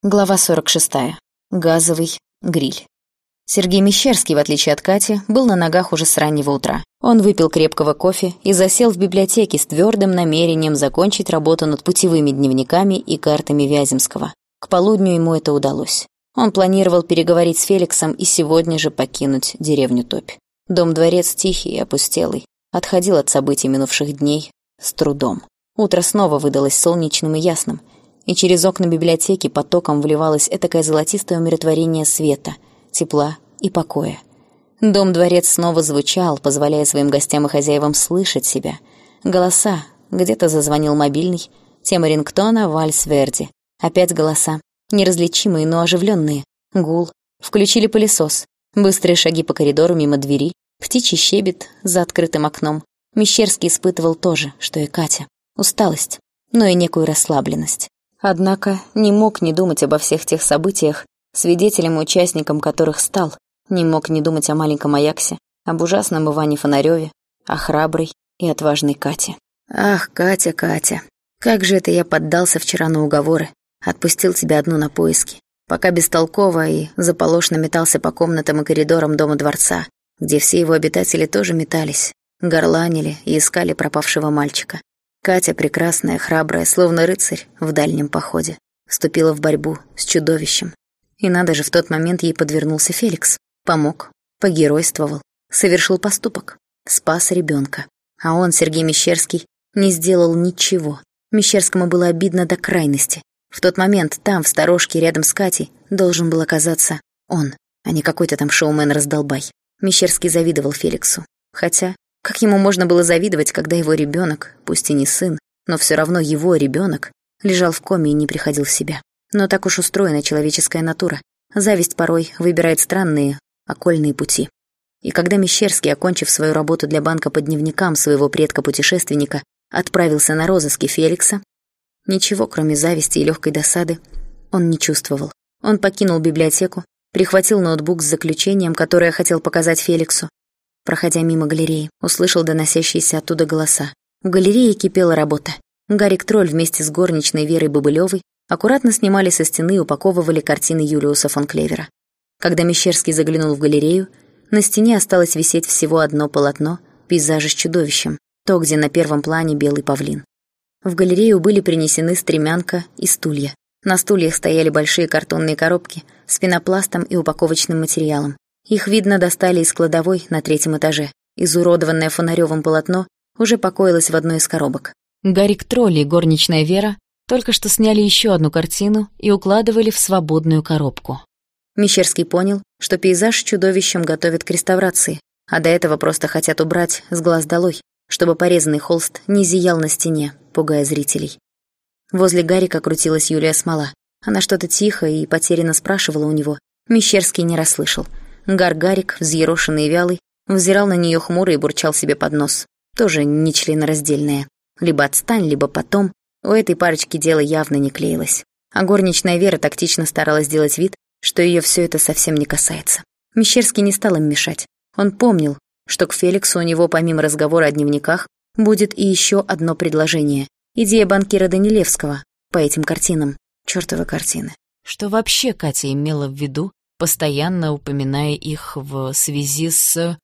Глава 46. Газовый гриль. Сергей Мещерский, в отличие от Кати, был на ногах уже с раннего утра. Он выпил крепкого кофе и засел в библиотеке с твердым намерением закончить работу над путевыми дневниками и картами Вяземского. К полудню ему это удалось. Он планировал переговорить с Феликсом и сегодня же покинуть деревню Топь. Дом-дворец тихий и опустелый, отходил от событий минувших дней с трудом. Утро снова выдалось солнечным и ясным, и через окна библиотеки потоком вливалось этакое золотистое умиротворение света, тепла и покоя. Дом-дворец снова звучал, позволяя своим гостям и хозяевам слышать себя. Голоса, где-то зазвонил мобильный, тема рингтона «Вальс Верди». Опять голоса, неразличимые, но оживленные. Гул, включили пылесос, быстрые шаги по коридору мимо двери, птичий щебет за открытым окном. Мещерский испытывал то же, что и Катя. Усталость, но и некую расслабленность. Однако не мог не думать обо всех тех событиях, свидетелем и участником которых стал, не мог не думать о маленьком Аяксе, об ужасном Иване Фонарёве, о храброй и отважной Кате. «Ах, Катя, Катя, как же это я поддался вчера на уговоры, отпустил тебя одну на поиски, пока бестолково и заполошно метался по комнатам и коридорам дома-дворца, где все его обитатели тоже метались, горланили и искали пропавшего мальчика. Катя, прекрасная, храбрая, словно рыцарь в дальнем походе, вступила в борьбу с чудовищем. И надо же, в тот момент ей подвернулся Феликс. Помог, погеройствовал, совершил поступок, спас ребенка. А он, Сергей Мещерский, не сделал ничего. Мещерскому было обидно до крайности. В тот момент там, в сторожке, рядом с Катей, должен был оказаться он, а не какой-то там шоумен-раздолбай. Мещерский завидовал Феликсу. Хотя, как ему можно было завидовать, когда его ребенок, пусть и не сын, но все равно его ребенок, лежал в коме и не приходил в себя. Но так уж устроена человеческая натура. Зависть порой выбирает странные, окольные пути. И когда Мещерский, окончив свою работу для банка по дневникам своего предка-путешественника, отправился на розыски Феликса, ничего, кроме зависти и легкой досады, он не чувствовал. Он покинул библиотеку, прихватил ноутбук с заключением, которое хотел показать Феликсу. Проходя мимо галереи, услышал доносящиеся оттуда голоса. В галерее кипела работа. Гарик Тролль вместе с горничной Верой Бобылевой аккуратно снимали со стены и упаковывали картины Юлиуса фон Клевера. Когда Мещерский заглянул в галерею, на стене осталось висеть всего одно полотно пейзажа с чудовищем, то, где на первом плане белый павлин. В галерею были принесены стремянка и стулья. На стульях стояли большие картонные коробки с пенопластом и упаковочным материалом. Их, видно, достали из кладовой на 3-м этаже. Изуродованное Фонарёвым полотно уже покоилось в одной из коробок. Гарик Тролль и горничная Вера только что сняли еще одну картину и укладывали в свободную коробку. Мещерский понял, что пейзаж с чудовищем готовят к реставрации, а до этого просто хотят убрать с глаз долой, чтобы порезанный холст не зиял на стене, пугая зрителей. Возле Гарика крутилась Юлия Смола. Она что-то тихо и потерянно спрашивала у него. Мещерский не расслышал. Гарик, взъерошенный и вялый, взирал на нее хмуро и бурчал себе под нос. Тоже нечленораздельное. Либо отстань, либо потом. У этой парочки дело явно не клеилось. А горничная Вера тактично старалась сделать вид, что ее все это совсем не касается. Мещерский не стал им мешать. Он помнил, что к Феликсу у него помимо разговора о дневниках будет и еще одно предложение. Идея банкира Данилевского по этим картинам. Чёртовы картины. Что вообще Катя имела в виду, постоянно упоминая их в связи с...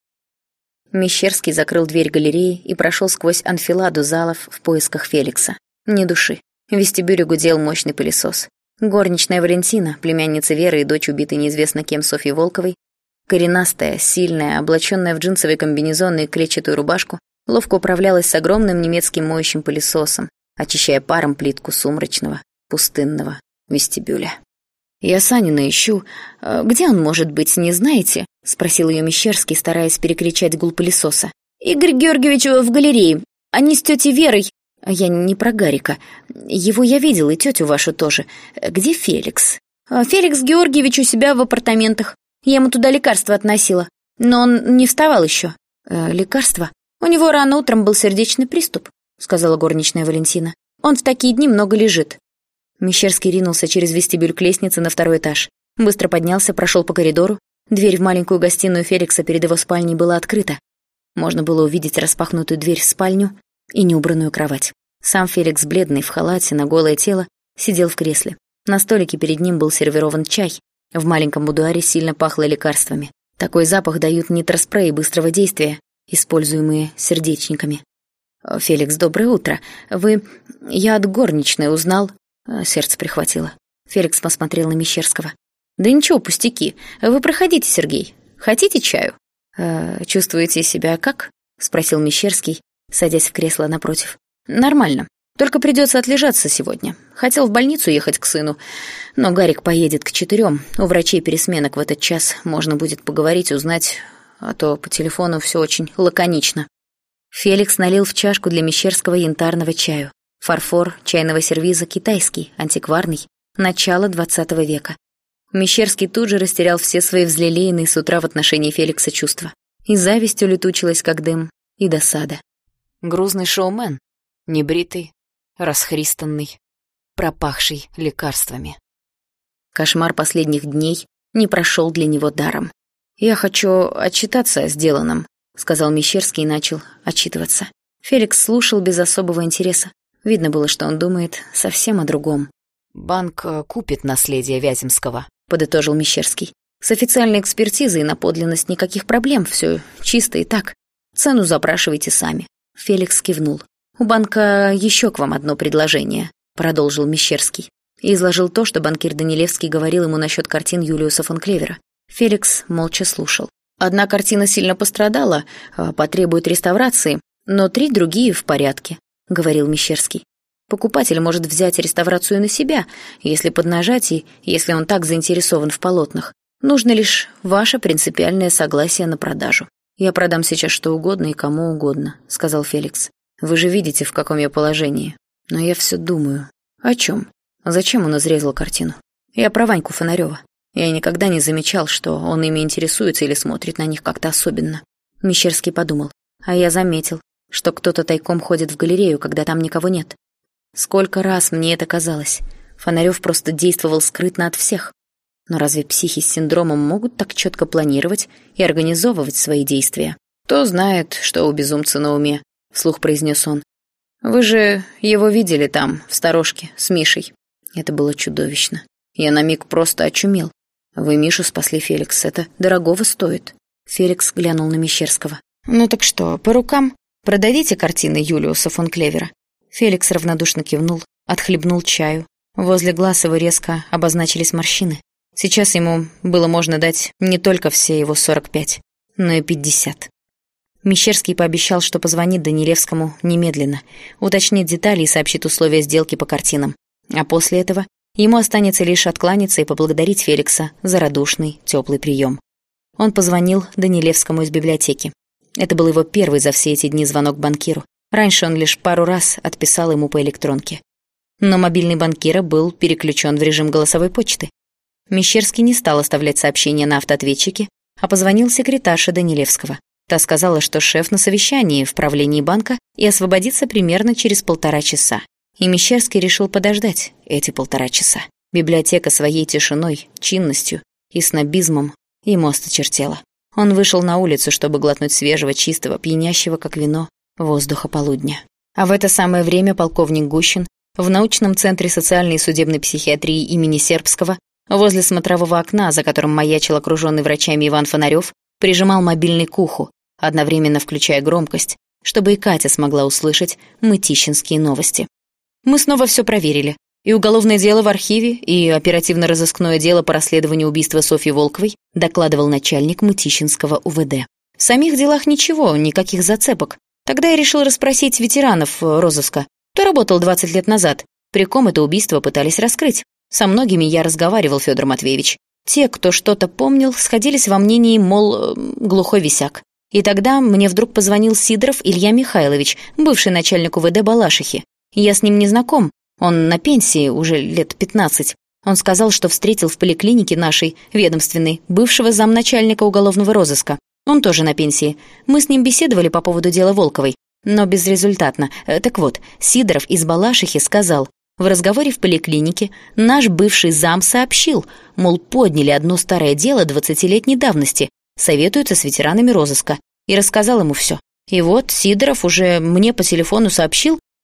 Мещерский закрыл дверь галереи и прошел сквозь анфиладу залов в поисках Феликса. Ни души. В вестибюле гудел мощный пылесос. Горничная Валентина, племянница Веры и дочь убитой неизвестно кем Софьи Волковой, коренастая, сильная, облаченная в джинсовый комбинезон и клетчатую рубашку, ловко управлялась с огромным немецким моющим пылесосом, очищая паром плитку сумрачного, пустынного вестибюля. «Я Санина ищу. Где он может быть, не знаете?» — спросил ее Мещерский, стараясь перекричать гул пылесоса. «Игорь Георгиевич в галерее. Они с тетей Верой...» «Я не про Гарика. Его я видел, и тетю вашу тоже. Где Феликс?» «Феликс Георгиевич у себя в апартаментах. Я ему туда лекарства относила. Но он не вставал еще». «Лекарства? У него рано утром был сердечный приступ», — сказала горничная Валентина. «Он в такие дни много лежит». Мещерский ринулся через вестибюль к лестнице на 2-й этаж. Быстро поднялся, прошел по коридору. Дверь в маленькую гостиную Феликса перед его спальней была открыта. Можно было увидеть распахнутую дверь в спальню и неубранную кровать. Сам Феликс, бледный, в халате, на голое тело, сидел в кресле. На столике перед ним был сервирован чай. В маленьком будуаре сильно пахло лекарствами. Такой запах дают нитроспреи быстрого действия, используемые сердечниками. «Феликс, доброе утро. Я от горничной узнал...» Сердце прихватило. Феликс посмотрел на Мещерского. «Да ничего, пустяки. Вы проходите, Сергей. Хотите чаю?» «Чувствуете себя как?» — спросил Мещерский, садясь в кресло напротив. «Нормально. Только придется отлежаться сегодня. Хотел в больницу ехать к сыну, но Гарик поедет к 4. У врачей пересменок в этот час. Можно будет поговорить, узнать, а то по телефону все очень лаконично». Феликс налил в чашку для Мещерского янтарного чаю. Фарфор чайного сервиза китайский, антикварный, начало 20 века. Мещерский тут же растерял все свои взлелеянные с утра в отношении Феликса чувства. И зависть улетучилась, как дым, и досада. Грузный шоумен, небритый, расхристанный, пропахший лекарствами. Кошмар последних дней не прошел для него даром. «Я хочу отчитаться о сделанном», — сказал Мещерский и начал отчитываться. Феликс слушал без особого интереса. Видно было, что он думает совсем о другом. «Банк купит наследие Вяземского», — подытожил Мещерский. «С официальной экспертизой на подлинность никаких проблем, все чисто и так. Цену запрашивайте сами». Феликс кивнул. «У банка еще к вам одно предложение», — продолжил Мещерский. И изложил то, что банкир Данилевский говорил ему насчет картин Юлиуса фон Клевера. Феликс молча слушал. «Одна картина сильно пострадала, потребует реставрации, но 3 другие в порядке», — говорил Мещерский. «Покупатель может взять реставрацию на себя, если поднажать и если он так заинтересован в полотнах. Нужно лишь ваше принципиальное согласие на продажу». «Я продам сейчас что угодно и кому угодно», — сказал Феликс. «Вы же видите, в каком я положении. Но я все думаю. О чем? Зачем он изрезал картину? Я про Ваньку Фонарёва. Я никогда не замечал, что он ими интересуется или смотрит на них как-то особенно». Мещерский подумал. «А я заметил, что кто-то тайком ходит в галерею, когда там никого нет. Сколько раз мне это казалось. Фонарёв просто действовал скрытно от всех. Но разве психи с синдромом могут так четко планировать и организовывать свои действия? Кто знает, что у безумца на уме», — вслух произнес он. «Вы же его видели там, в сторожке, с Мишей». Это было чудовищно. Я на миг просто очумел. «Вы Мишу спасли, Феликс, это дорогого стоит». Феликс глянул на Мещерского. «Ну так что, по рукам? Продадите картины Юлиуса фон Клевера?» Феликс равнодушно кивнул, отхлебнул чаю. Возле глаз его резко обозначились морщины. Сейчас ему было можно дать не только все его 45, но и 50. Мещерский пообещал, что позвонит Данилевскому немедленно, уточнит детали и сообщит условия сделки по картинам. А после этого ему останется лишь откланяться и поблагодарить Феликса за радушный, теплый прием. Он позвонил Данилевскому из библиотеки. Это был его первый за все эти дни звонок банкиру. Раньше он лишь пару раз отписал ему по электронке. Но мобильный банкира был переключен в режим голосовой почты. Мещерский не стал оставлять сообщения на автоответчике, а позвонил секретарше Данилевского. Та сказала, что шеф на совещании в правлении банка и освободится примерно через 1,5 часа. И Мещерский решил подождать эти 1,5 часа. Библиотека своей тишиной, чинностью и снобизмом ему осточертела. Он вышел на улицу, чтобы глотнуть свежего, чистого, пьянящего, как вино, воздуха полудня. А в это самое время полковник Гущин в научном центре социальной и судебной психиатрии имени Сербского возле смотрового окна, за которым маячил окруженный врачами Иван Фонарёв, прижимал мобильный к уху, одновременно включая громкость, чтобы и Катя смогла услышать мытищинские новости. «Мы снова все проверили. И уголовное дело в архиве, и оперативно-розыскное дело по расследованию убийства Софьи Волковой», докладывал начальник Мытищинского УВД. «В самих делах ничего, никаких зацепок. Тогда я решил расспросить ветеранов розыска, кто работал 20 лет назад, при ком это убийство пытались раскрыть. Со многими я разговаривал, Федор Матвеевич. Те, кто что-то помнил, сходились во мнении, мол, глухой висяк. И тогда мне вдруг позвонил Сидоров Илья Михайлович, бывший начальник УВД Балашихи. Я с ним не знаком, он на пенсии уже лет 15. Он сказал, что встретил в поликлинике нашей, ведомственной, бывшего замначальника уголовного розыска. Он тоже на пенсии. Мы с ним беседовали по поводу дела Волковой, но безрезультатно. Так вот, Сидоров из Балашихи сказал: в разговоре в поликлинике наш бывший зам сообщил, мол, подняли одно старое дело 20-летней давности, советуются с ветеранами розыска, и рассказал ему все. И вот Сидоров уже мне по телефону сообщил,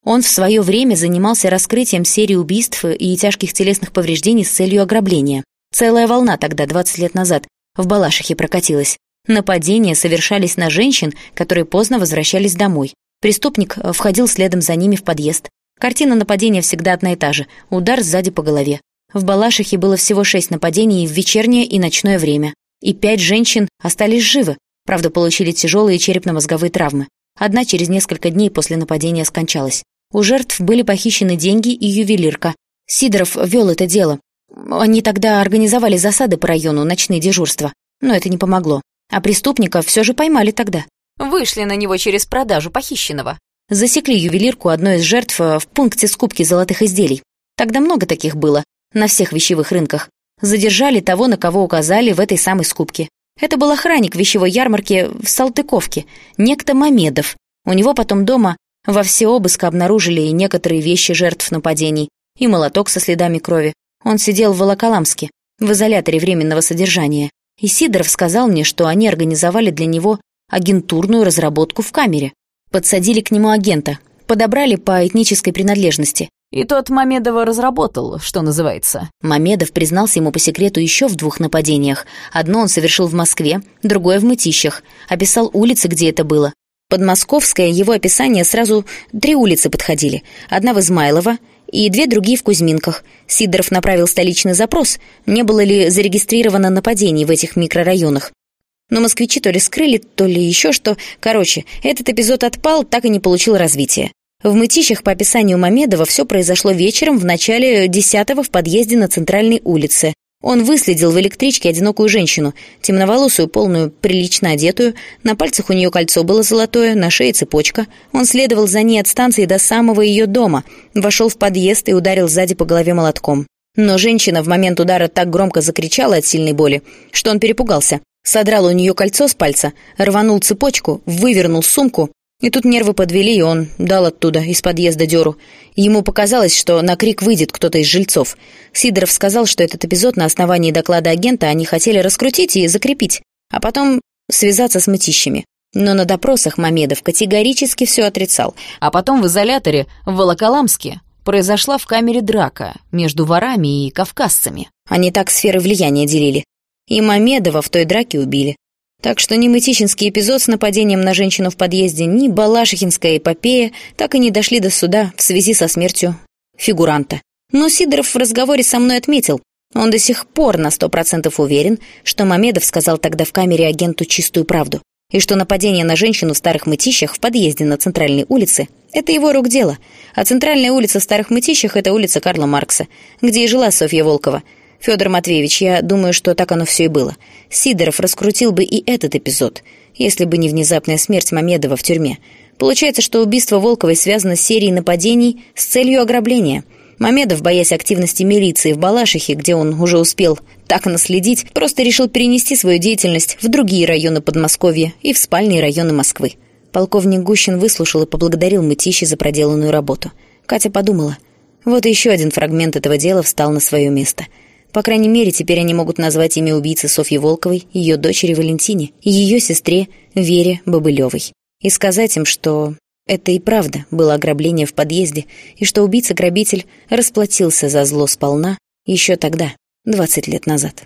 Он в свое время занимался раскрытием серии убийств и тяжких телесных повреждений с целью ограбления. Целая волна тогда, 20 лет назад, в Балашихе прокатилась. Нападения совершались на женщин, которые поздно возвращались домой. Преступник входил следом за ними в подъезд. Картина нападения всегда одна и та же – удар сзади по голове. В Балашихе было всего 6 нападений в вечернее и ночное время. И 5 женщин остались живы, правда, получили тяжелые черепно-мозговые травмы. Одна через несколько дней после нападения скончалась. У жертв были похищены деньги и ювелирка. Сидоров вел это дело. Они тогда организовали засады по району, ночные дежурства. Но это не помогло. А преступника все же поймали тогда. Вышли на него через продажу похищенного. Засекли ювелирку одной из жертв в пункте скупки золотых изделий. Тогда много таких было, на всех вещевых рынках. Задержали того, на кого указали в этой самой скупке. Это был охранник вещевой ярмарки в Салтыковке, некто Мамедов. У него потом дома во всеобыск обнаружили и некоторые вещи жертв нападений, и молоток со следами крови. Он сидел в Волоколамске, в изоляторе временного содержания. И Сидоров сказал мне, что они организовали для него агентурную разработку в камере. Подсадили к нему агента, подобрали по этнической принадлежности. И тот Мамедова разработал, что называется. Мамедов признался ему по секрету еще в 2 нападениях. Одно он совершил в Москве, другое в Мытищах. Описал улицы, где это было. Под Московское его описание сразу 3 улицы подходили. Одна в Измайлово и 2 другие в Кузьминках. Сидоров направил столичный запрос, не было ли зарегистрировано нападений в этих микрорайонах. Но москвичи то ли скрыли, то ли еще что. Короче, этот эпизод отпал, так и не получил развития. В Мытищах, по описанию Мамедова, все произошло вечером в начале 10-го в подъезде на Центральной улице. Он выследил в электричке одинокую женщину, темноволосую, полную, прилично одетую. На пальцах у нее кольцо было золотое, на шее цепочка. Он следовал за ней от станции до самого ее дома, вошел в подъезд и ударил сзади по голове молотком. Но женщина в момент удара так громко закричала от сильной боли, что он перепугался. Содрал у нее кольцо с пальца, рванул цепочку, вывернул сумку. И тут нервы подвели, и он дал оттуда, из подъезда дёру. Ему показалось, что на крик выйдет кто-то из жильцов. Сидоров сказал, что этот эпизод на основании доклада агента они хотели раскрутить и закрепить, а потом связаться с Мытищами. Но на допросах Мамедов категорически все отрицал. А потом в изоляторе в Волоколамске произошла в камере драка между ворами и кавказцами. Они так сферы влияния делили. И Мамедова в той драке убили. Так что ни мытищинский эпизод с нападением на женщину в подъезде, ни балашихинская эпопея так и не дошли до суда в связи со смертью фигуранта. Но Сидоров в разговоре со мной отметил, он до сих пор на 100% уверен, что Мамедов сказал тогда в камере агенту чистую правду, и что нападение на женщину в Старых Мытищах в подъезде на Центральной улице – это его рук дело, а Центральная улица в Старых Мытищах – это улица Карла Маркса, где и жила Софья Волкова. Федор Матвеевич, я думаю, что так оно все и было. Сидоров раскрутил бы и этот эпизод, если бы не внезапная смерть Мамедова в тюрьме. Получается, что убийство Волковой связано с серией нападений с целью ограбления. Мамедов, боясь активности милиции в Балашихе, где он уже успел так наследить, просто решил перенести свою деятельность в другие районы Подмосковья и в спальные районы Москвы. Полковник Гущин выслушал и поблагодарил Мытищи за проделанную работу. Катя подумала, вот еще один фрагмент этого дела встал на свое место. По крайней мере, теперь они могут назвать имя убийцы Софьи Волковой, ее дочери Валентине и ее сестре Вере Бобылевой. И сказать им, что это и правда было ограбление в подъезде, и что убийца-грабитель расплатился за зло сполна еще тогда, 20 лет назад.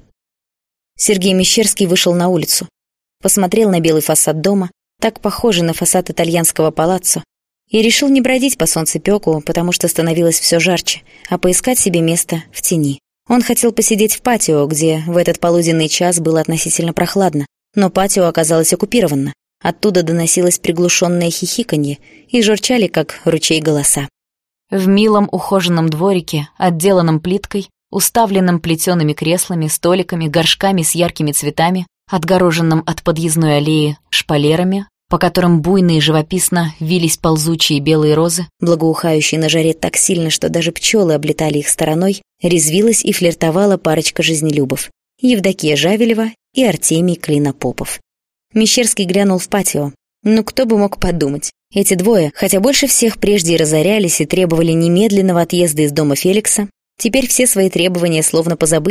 Сергей Мещерский вышел на улицу, посмотрел на белый фасад дома, так похожий на фасад итальянского палаццо, и решил не бродить по солнцепёку, потому что становилось все жарче, а поискать себе место в тени. Он хотел посидеть в патио, где в этот полуденный час было относительно прохладно, но патио оказалось оккупировано. Оттуда доносилось приглушенное хихиканье и журчали, как ручей, голоса. В милом ухоженном дворике, отделанном плиткой, уставленном плетеными креслами, столиками, горшками с яркими цветами, отгороженном от подъездной аллеи шпалерами, по которым буйно и живописно вились ползучие белые розы, благоухающие на жаре так сильно, что даже пчелы облетали их стороной, резвилась и флиртовала парочка жизнелюбов — Евдокия Жавелева и Артемий Клинопопов. Мещерский глянул в патио. Ну, кто бы мог подумать. Эти двое, хотя больше всех прежде и разорялись и требовали немедленного отъезда из дома Феликса, теперь все свои требования словно позабыли.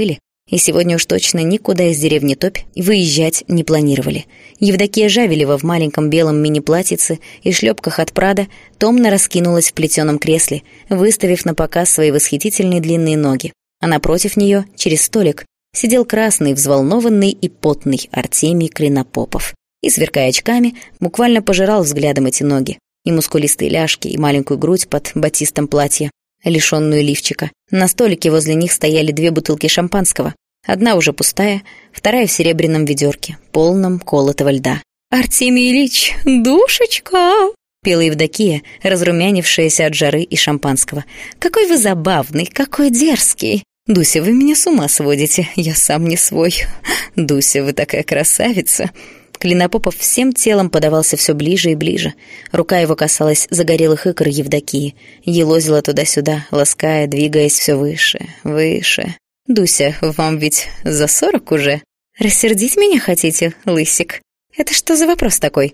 И сегодня уж точно никуда из деревни Топь выезжать не планировали. Евдокия Жавелева в маленьком белом мини-платьице и шлепках от Прада томно раскинулась в плетеном кресле, выставив на показ свои восхитительные длинные ноги. А напротив нее, через столик, сидел красный, взволнованный и потный Артемий Клинопопов. И, сверкая очками, буквально пожирал взглядом эти ноги. И мускулистые ляжки, и маленькую грудь под батистом платья, лишённую лифчика. На столике возле них стояли 2 бутылки шампанского. Одна уже пустая, вторая в серебряном ведерке, полном колотого льда. «Артемий Ильич, душечка!» — пела Евдокия, разрумянившаяся от жары и шампанского. «Какой вы забавный, какой дерзкий! Дуся, вы меня с ума сводите, я сам не свой. Дуся, вы такая красавица!» Клинопопов всем телом подавался все ближе и ближе. Рука его касалась загорелых икр Евдокии, елозила туда-сюда, лаская, двигаясь все выше, выше. «Дуся, вам ведь за 40 уже? Рассердить меня хотите, лысик? Это что за вопрос такой?»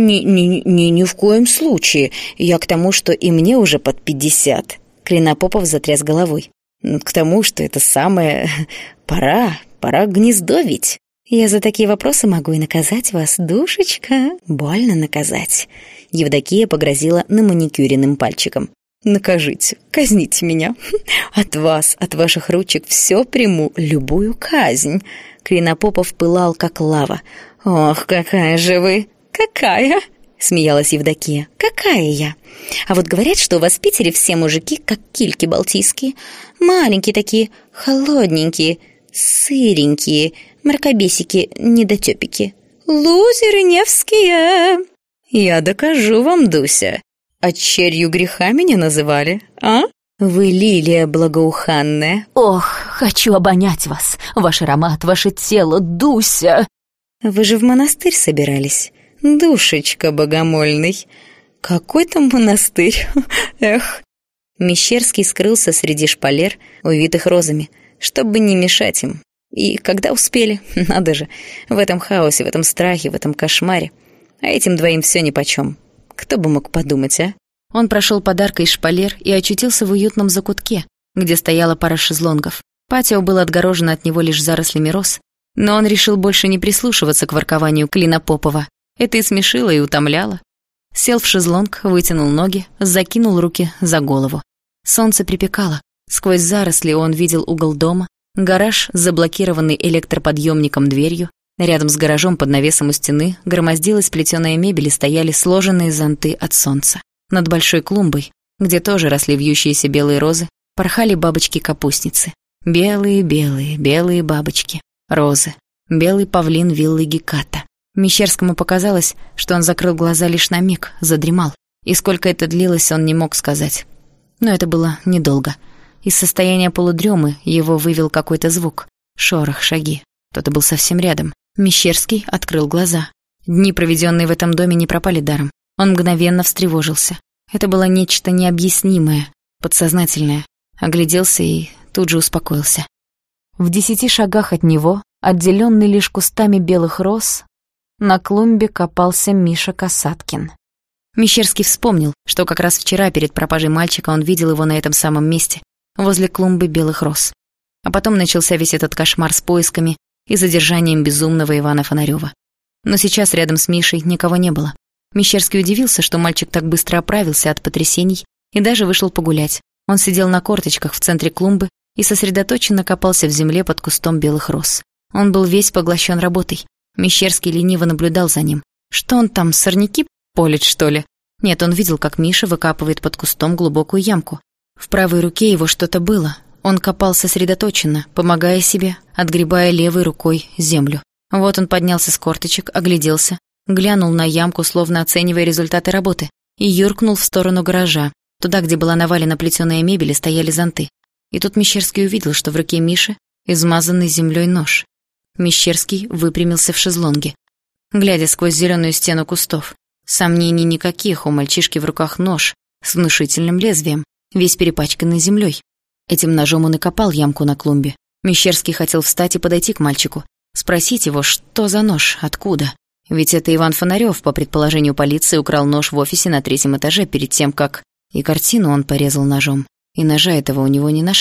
Ни в коем случае. Я к тому, что и мне уже под 50. Клинопопов затряс головой. К тому, что это самое... Пора гнездовить. «Я за такие вопросы могу и наказать вас, душечка. Больно наказать». Евдокия погрозила наманикюренным пальчиком. «Накажите, казните меня. От вас, от ваших ручек все приму, любую казнь». Клинопопов пылал, как лава. «Ох, какая же вы! Какая!» — смеялась Евдокия. «Какая я! А вот говорят, что у вас в Питере все мужики, как кильки балтийские. Маленькие такие, холодненькие, сыренькие, мракобесики, недотёпики. Лузеры невские. Я докажу вам, Дуся. А черью греха меня называли, а? Вы лилия благоуханная». «Ох, хочу обонять вас, ваш аромат, ваше тело, Дуся!» «Вы же в монастырь собирались, душечка богомольный». «Какой там монастырь? Эх». Мещерский скрылся среди шпалер, увитых розами, чтобы не мешать им. И когда успели, надо же, в этом хаосе, в этом страхе, в этом кошмаре. А этим двоим все нипочем. Кто бы мог подумать, а? Он прошел под аркой шпалер и очутился в уютном закутке, где стояла пара шезлонгов. Патио было отгорожено от него лишь зарослями роз, но он решил больше не прислушиваться к воркованию Клинопопова. Это и смешило, и утомляло. Сел в шезлонг, вытянул ноги, закинул руки за голову. Солнце припекало. Сквозь заросли он видел угол дома, гараж, заблокированный электроподъемником дверью. Рядом с гаражом под навесом у стены громоздилась плетеная мебель и стояли сложенные зонты от солнца. Над большой клумбой, где тоже росли вьющиеся белые розы, порхали бабочки-капустницы. Белые бабочки. Розы. Белый павлин виллы Геката. Мещерскому показалось, что он закрыл глаза лишь на миг, задремал. И сколько это длилось, он не мог сказать. Но это было недолго. Из состояния полудремы его вывел какой-то звук. Шорох, шаги. Кто-то был совсем рядом. Мещерский открыл глаза. Дни, проведенные в этом доме, не пропали даром. Он мгновенно встревожился. Это было нечто необъяснимое, подсознательное. Огляделся и тут же успокоился. В 10 шагах от него, отделенный лишь кустами белых роз, на клумбе копался Миша Касаткин. Мещерский вспомнил, что как раз вчера перед пропажей мальчика он видел его на этом самом месте, возле клумбы белых роз. А потом начался весь этот кошмар с поисками и задержанием безумного Ивана Фонарёва. Но сейчас рядом с Мишей никого не было. Мещерский удивился, что мальчик так быстро оправился от потрясений и даже вышел погулять. Он сидел на корточках в центре клумбы и сосредоточенно копался в земле под кустом белых роз. Он был весь поглощен работой. Мещерский лениво наблюдал за ним. Что он там, сорняки полит, что ли? Нет, он видел, как Миша выкапывает под кустом глубокую ямку. В правой руке его что-то было. Он копал сосредоточенно, помогая себе, отгребая левой рукой землю. Вот он поднялся с корточек, огляделся, глянул на ямку, словно оценивая результаты работы, и юркнул в сторону гаража, туда, где была навалена плетеная мебель и стояли зонты. И тут Мещерский увидел, что в руке Миши измазанный землей нож. Мещерский выпрямился в шезлонге, глядя сквозь зеленую стену кустов. Сомнений никаких, у мальчишки в руках нож с внушительным лезвием, весь перепачканный землей. Этим ножом он и копал ямку на клумбе. Мещерский хотел встать и подойти к мальчику, спросить его, что за нож, откуда. Ведь это Иван Фонарёв, по предположению полиции, украл нож в офисе на 3-м этаже перед тем, как... И картину он порезал ножом, и ножа этого у него не нашли.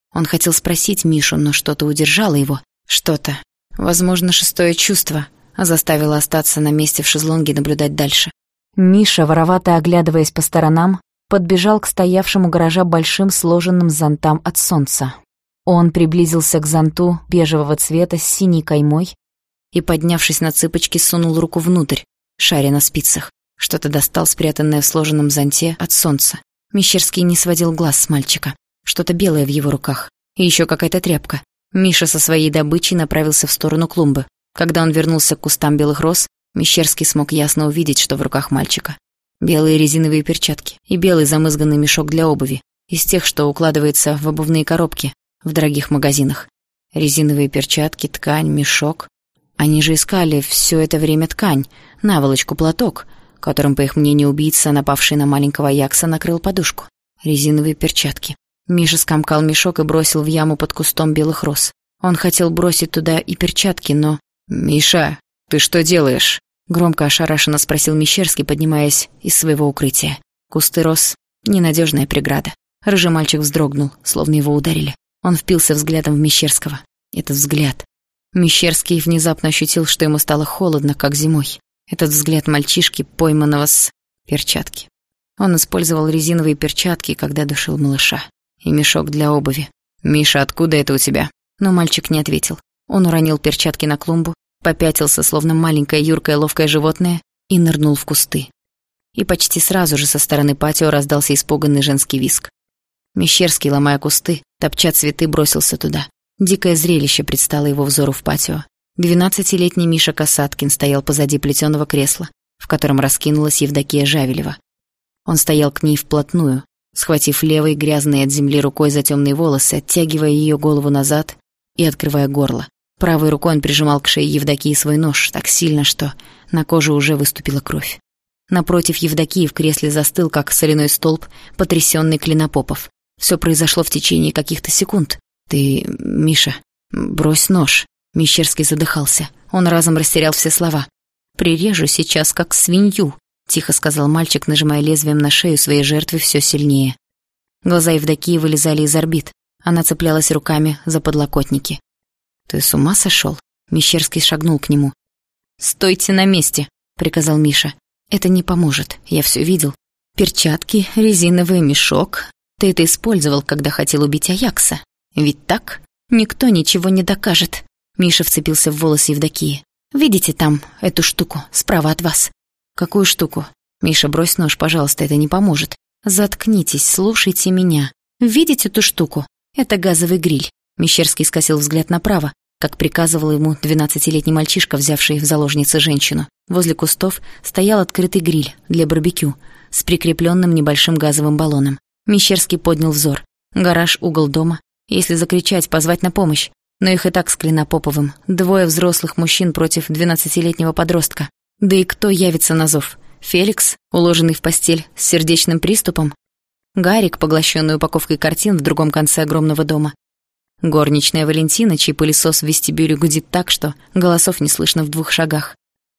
Он хотел спросить Мишу, но что-то удержало его. Что-то, возможно, шестое чувство, заставило остаться на месте в шезлонге и наблюдать дальше. Миша, воровато оглядываясь по сторонам, подбежал к стоявшему у гаража большим сложенным зонтам от солнца. Он приблизился к зонту бежевого цвета с синей каймой и, поднявшись на цыпочки, сунул руку внутрь, шаря на спицах. Что-то достал спрятанное в сложенном зонте от солнца. Мещерский не сводил глаз с мальчика. Что-то белое в его руках. И еще какая-то тряпка. Миша со своей добычей направился в сторону клумбы. Когда он вернулся к кустам белых роз, Мещерский смог ясно увидеть, что в руках мальчика. Белые резиновые перчатки и белый замызганный мешок для обуви. Из тех, что укладывается в обувные коробки в дорогих магазинах. Резиновые перчатки, ткань, мешок. Они же искали все это время ткань, наволочку, платок, которым, по их мнению, убийца, напавший на маленького Аякса, накрыл подушку. Резиновые перчатки. Миша скомкал мешок и бросил в яму под кустом белых роз. Он хотел бросить туда и перчатки, но... «Миша, ты что делаешь?» Громко ошарашенно спросил Мещерский, поднимаясь из своего укрытия. Кусты роз — ненадежная преграда. Рыжий мальчик вздрогнул, словно его ударили. Он впился взглядом в Мещерского. Этот взгляд. Мещерский внезапно ощутил, что ему стало холодно, как зимой. Этот взгляд мальчишки, пойманного с перчатки. Он использовал резиновые перчатки, когда душил малыша. И мешок для обуви. «Миша, откуда это у тебя?» Но мальчик не ответил. Он уронил перчатки на клумбу, попятился, словно маленькое юркое ловкое животное, и нырнул в кусты. И почти сразу же со стороны патио раздался испуганный женский визг. Мещерский, ломая кусты, топча цветы, бросился туда. Дикое зрелище предстало его взору в патио. 12-летний Миша Касаткин стоял позади плетеного кресла, в котором раскинулась Евдокия Жавелева. Он стоял к ней вплотную, схватив левой, грязной от земли рукой за темные волосы, оттягивая ее голову назад и открывая горло. Правой рукой он прижимал к шее Евдокии свой нож так сильно, что на коже уже выступила кровь. Напротив Евдокии в кресле застыл, как соляной столб, потрясенный Клинопопов. Все произошло в течение каких-то секунд. «Ты, Миша, брось нож». Мещерский задыхался. Он разом растерял все слова. «Прирежу сейчас, как свинью», — тихо сказал мальчик, нажимая лезвием на шею своей жертвы все сильнее. Глаза Евдокии вылезали из орбит. Она цеплялась руками за подлокотники. «Ты с ума сошел?» Мещерский шагнул к нему. «Стойте на месте», — приказал Миша. «Это не поможет, я все видел. Перчатки, резиновый мешок. Ты это использовал, когда хотел убить Аякса. Ведь так? Никто ничего не докажет». Миша вцепился в волосы Евдокии. «Видите там эту штуку, справа от вас?» «Какую штуку?» «Миша, брось нож, пожалуйста, это не поможет». «Заткнитесь, слушайте меня. Видите эту штуку? Это газовый гриль». Мещерский скосил взгляд направо, как приказывал ему 12-летний мальчишка, взявший в заложницы женщину. Возле кустов стоял открытый гриль для барбекю с прикрепленным небольшим газовым баллоном. Мещерский поднял взор. Гараж, угол дома. Если закричать, позвать на помощь. Но их и так с Клинопоповым. 2 взрослых мужчин против 12-летнего подростка. Да и кто явится на зов? Феликс, уложенный в постель с сердечным приступом? Гарик, поглощенный упаковкой картин в другом конце огромного дома? Горничная Валентина, чей пылесос в вестибюле гудит так, что голосов не слышно в 2 шагах?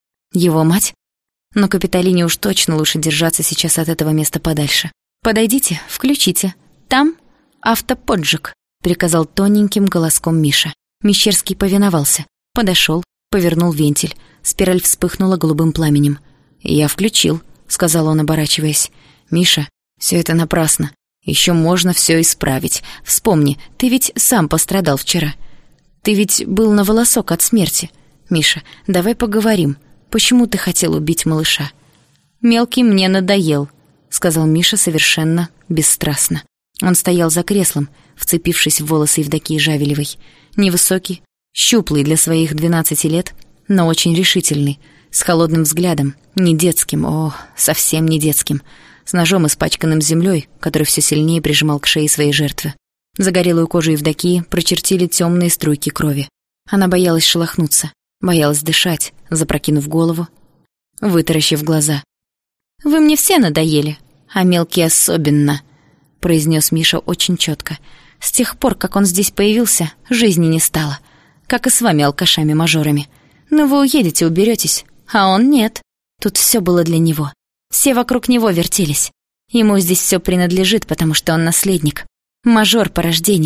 Его мать? Но Капитолине уж точно лучше держаться сейчас от этого места подальше. «Подойдите, включите. Там автоподжиг», — приказал тоненьким голоском Миша. Мещерский повиновался. Подошел, повернул вентиль. Спираль вспыхнула голубым пламенем. «Я включил», — сказал он, оборачиваясь. «Миша, все это напрасно. Еще можно все исправить. Вспомни, ты ведь сам пострадал вчера. Ты ведь был на волосок от смерти. Миша, давай поговорим. Почему ты хотел убить малыша?» «Мелкий мне надоел», — сказал Миша совершенно бесстрастно. Он стоял за креслом, вцепившись в волосы Евдокии Жавелевой. Невысокий, щуплый для своих 12 лет, но очень решительный, с холодным взглядом, не детским, совсем не детским, с ножом, испачканным землей, который все сильнее прижимал к шее своей жертвы. Загорелую кожу Евдокии прочертили темные струйки крови. Она боялась шелохнуться, боялась дышать, запрокинув голову, вытаращив глаза. «Вы мне все надоели, а мелкий особенно», — произнес Миша очень четко. «С тех пор, как он здесь появился, жизни не стало, как и с вами, алкашами-мажорами. Но вы уедете, уберетесь, а он нет. Тут все было для него. Все вокруг него вертелись. Ему здесь все принадлежит, потому что он наследник. Мажор по рождению.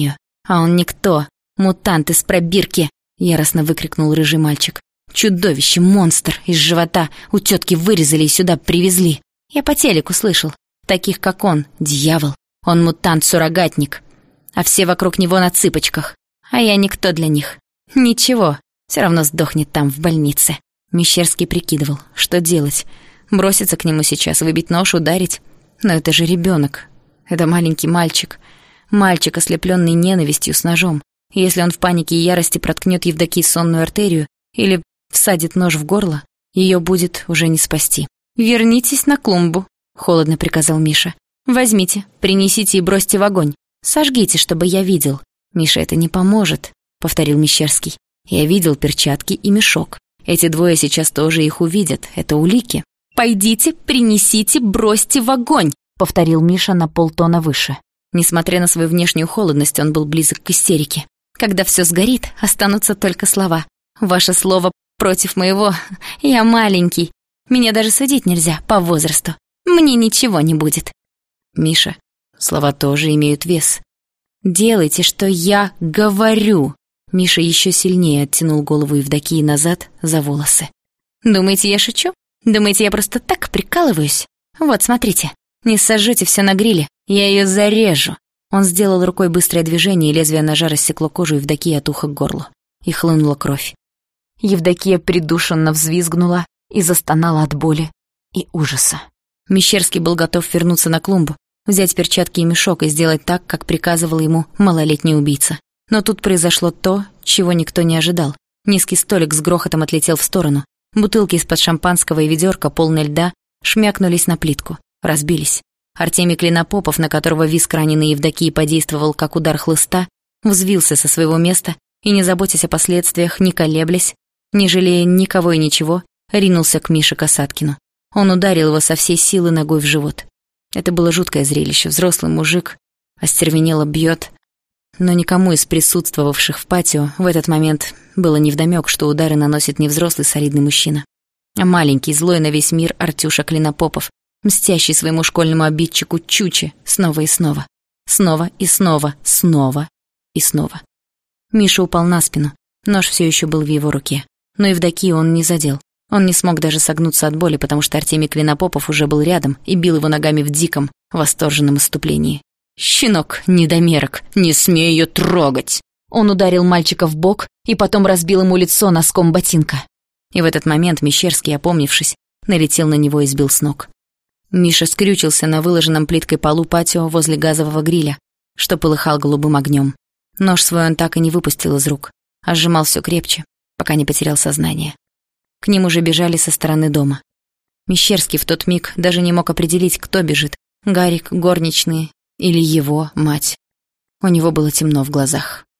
А он никто. Мутант из пробирки!» — яростно выкрикнул рыжий мальчик. «Чудовище, монстр! Из живота у тетки вырезали и сюда привезли. Я по телеку слышал. Таких, как он, дьявол. Он мутант-суррогатник. А все вокруг него на цыпочках. А я никто для них. Ничего, все равно сдохнет там, в больнице». Мещерский прикидывал, что делать. Броситься к нему сейчас, выбить нож, ударить? Но это же ребенок. Это маленький мальчик. Мальчик, ослепленный ненавистью с ножом. Если он в панике и ярости проткнет Евдокии сонную артерию или всадит нож в горло, ее будет уже не спасти. «Вернитесь на клумбу», — холодно приказал Миша. «Возьмите, принесите и бросьте в огонь. Сожгите, чтобы я видел». «Миша, это не поможет», — повторил Мещерский. «Я видел перчатки и мешок. Эти двое сейчас тоже их увидят. Это улики». «Пойдите, принесите, бросьте в огонь», — повторил Миша на полтона выше. Несмотря на свою внешнюю холодность, он был близок к истерике. «Когда все сгорит, останутся только слова. Ваше слово против моего. Я маленький. Меня даже судить нельзя по возрасту. Мне ничего не будет». «Миша, слова тоже имеют вес. Делайте, что я говорю». Миша еще сильнее оттянул голову Евдокии назад за волосы. «Думаете, я шучу? Думаете, я просто так прикалываюсь? Вот, смотрите. Не сожжете все на гриле. Я ее зарежу». Он сделал рукой быстрое движение, и лезвие ножа рассекло кожу Евдокии от уха к горлу. И хлынула кровь. Евдокия придушенно взвизгнула и застонала от боли и ужаса. Мещерский был готов вернуться на клумбу, взять перчатки и мешок и сделать так, как приказывал ему малолетний убийца. Но тут произошло то, чего никто не ожидал. Низкий столик с грохотом отлетел в сторону. Бутылки из-под шампанского и ведерко, полное льда, шмякнулись на плитку, разбились. Артемий Клинопопов, на которого визг раненой Евдокии подействовал как удар хлыста, взвился со своего места и, не заботясь о последствиях, не колеблясь, не жалея никого и ничего, ринулся к Мише Касаткину. Он ударил его со всей силы ногой в живот. Это было жуткое зрелище. Взрослый мужик остервенело бьет. Но никому из присутствовавших в патио в этот момент было невдомёк, что удары наносит не взрослый солидный мужчина, а маленький, злой на весь мир Артюша Клинопопов, мстящий своему школьному обидчику Чуче снова и снова. Снова и снова, снова и снова. Миша упал на спину. Нож все еще был в его руке. Но Евдокию он не задел. Он не смог даже согнуться от боли, потому что Артемий Клинопопов уже был рядом и бил его ногами в диком, восторженном исступлении. «Щенок, недомерок, не смей ее трогать!» Он ударил мальчика в бок и потом разбил ему лицо носком ботинка. И в этот момент Мещерский, опомнившись, налетел на него и сбил с ног. Миша скрючился на выложенном плиткой полу патио возле газового гриля, что полыхал голубым огнем. Нож свой он так и не выпустил из рук, а сжимал все крепче, пока не потерял сознание. К ним уже бежали со стороны дома. Мещерский в тот миг даже не мог определить, кто бежит — Гарик, горничные или его мать. У него было темно в глазах.